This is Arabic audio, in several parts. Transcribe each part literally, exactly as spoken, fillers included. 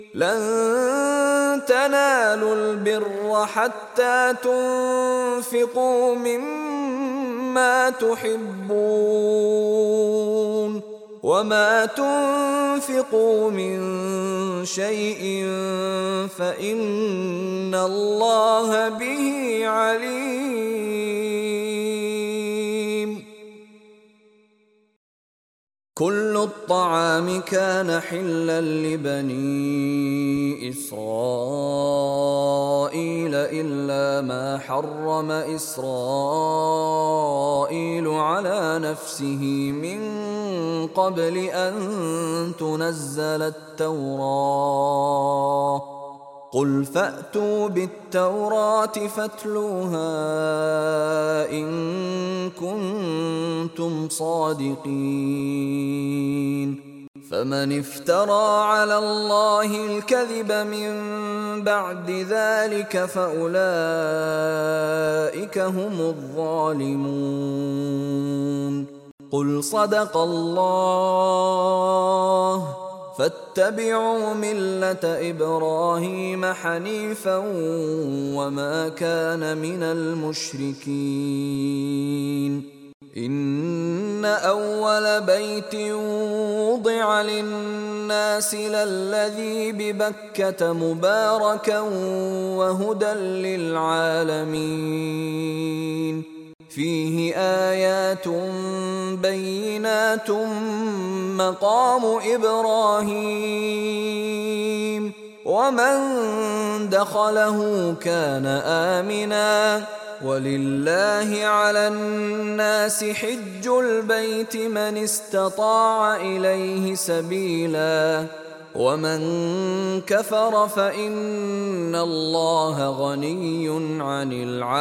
لن تنالوا البر حتى تنفقوا مما تحبون وما تنفقوا من شيء فإن الله به عليم. كل الطعام كان حلا لبني إسرائيل إلا ما حرم إسرائيل على نفسه من قبل أن تنزل التوراة. قل فأتوا بالتوراة فاتلوها إن كنتم صادقين. فمن افترى على الله الكذب من بعد ذلك فأولئك هم الظالمون. قل صدق الله فاتبعوا ملة إبراهيم حنيفا وما كان من المشركين. إن أول بيت وضع للناس للذي ببكة مباركا وهدى للعالمين فيه آيات بينات مقام إبراهيم ومن دخله كان آمنا ولله على الناس حج البيت من استطاع إليه سبيلا ومن كفر فإن الله غني عن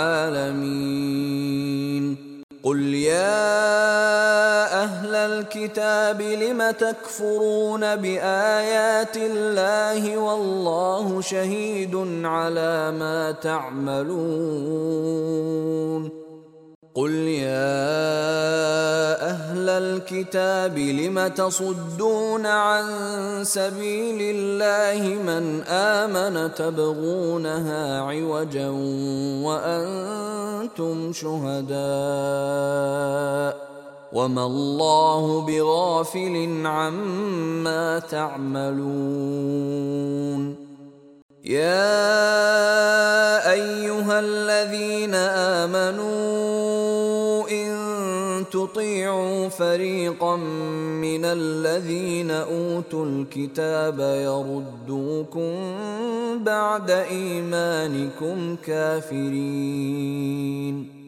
العالمين. قل يا أهل الكتاب لم تكفرون بآيات الله والله شهيد على ما تعملون. قل يا أهل الكتاب لم تصدون عن سبيل الله من آمن تبغونها عوجا وأنتم شهداء وما الله بغافل عما تعملون. يا أيها الذين آمنوا إن تطيعوا فريقا من الذين أوتوا الكتاب يردوكم بعد إيمانكم كافرين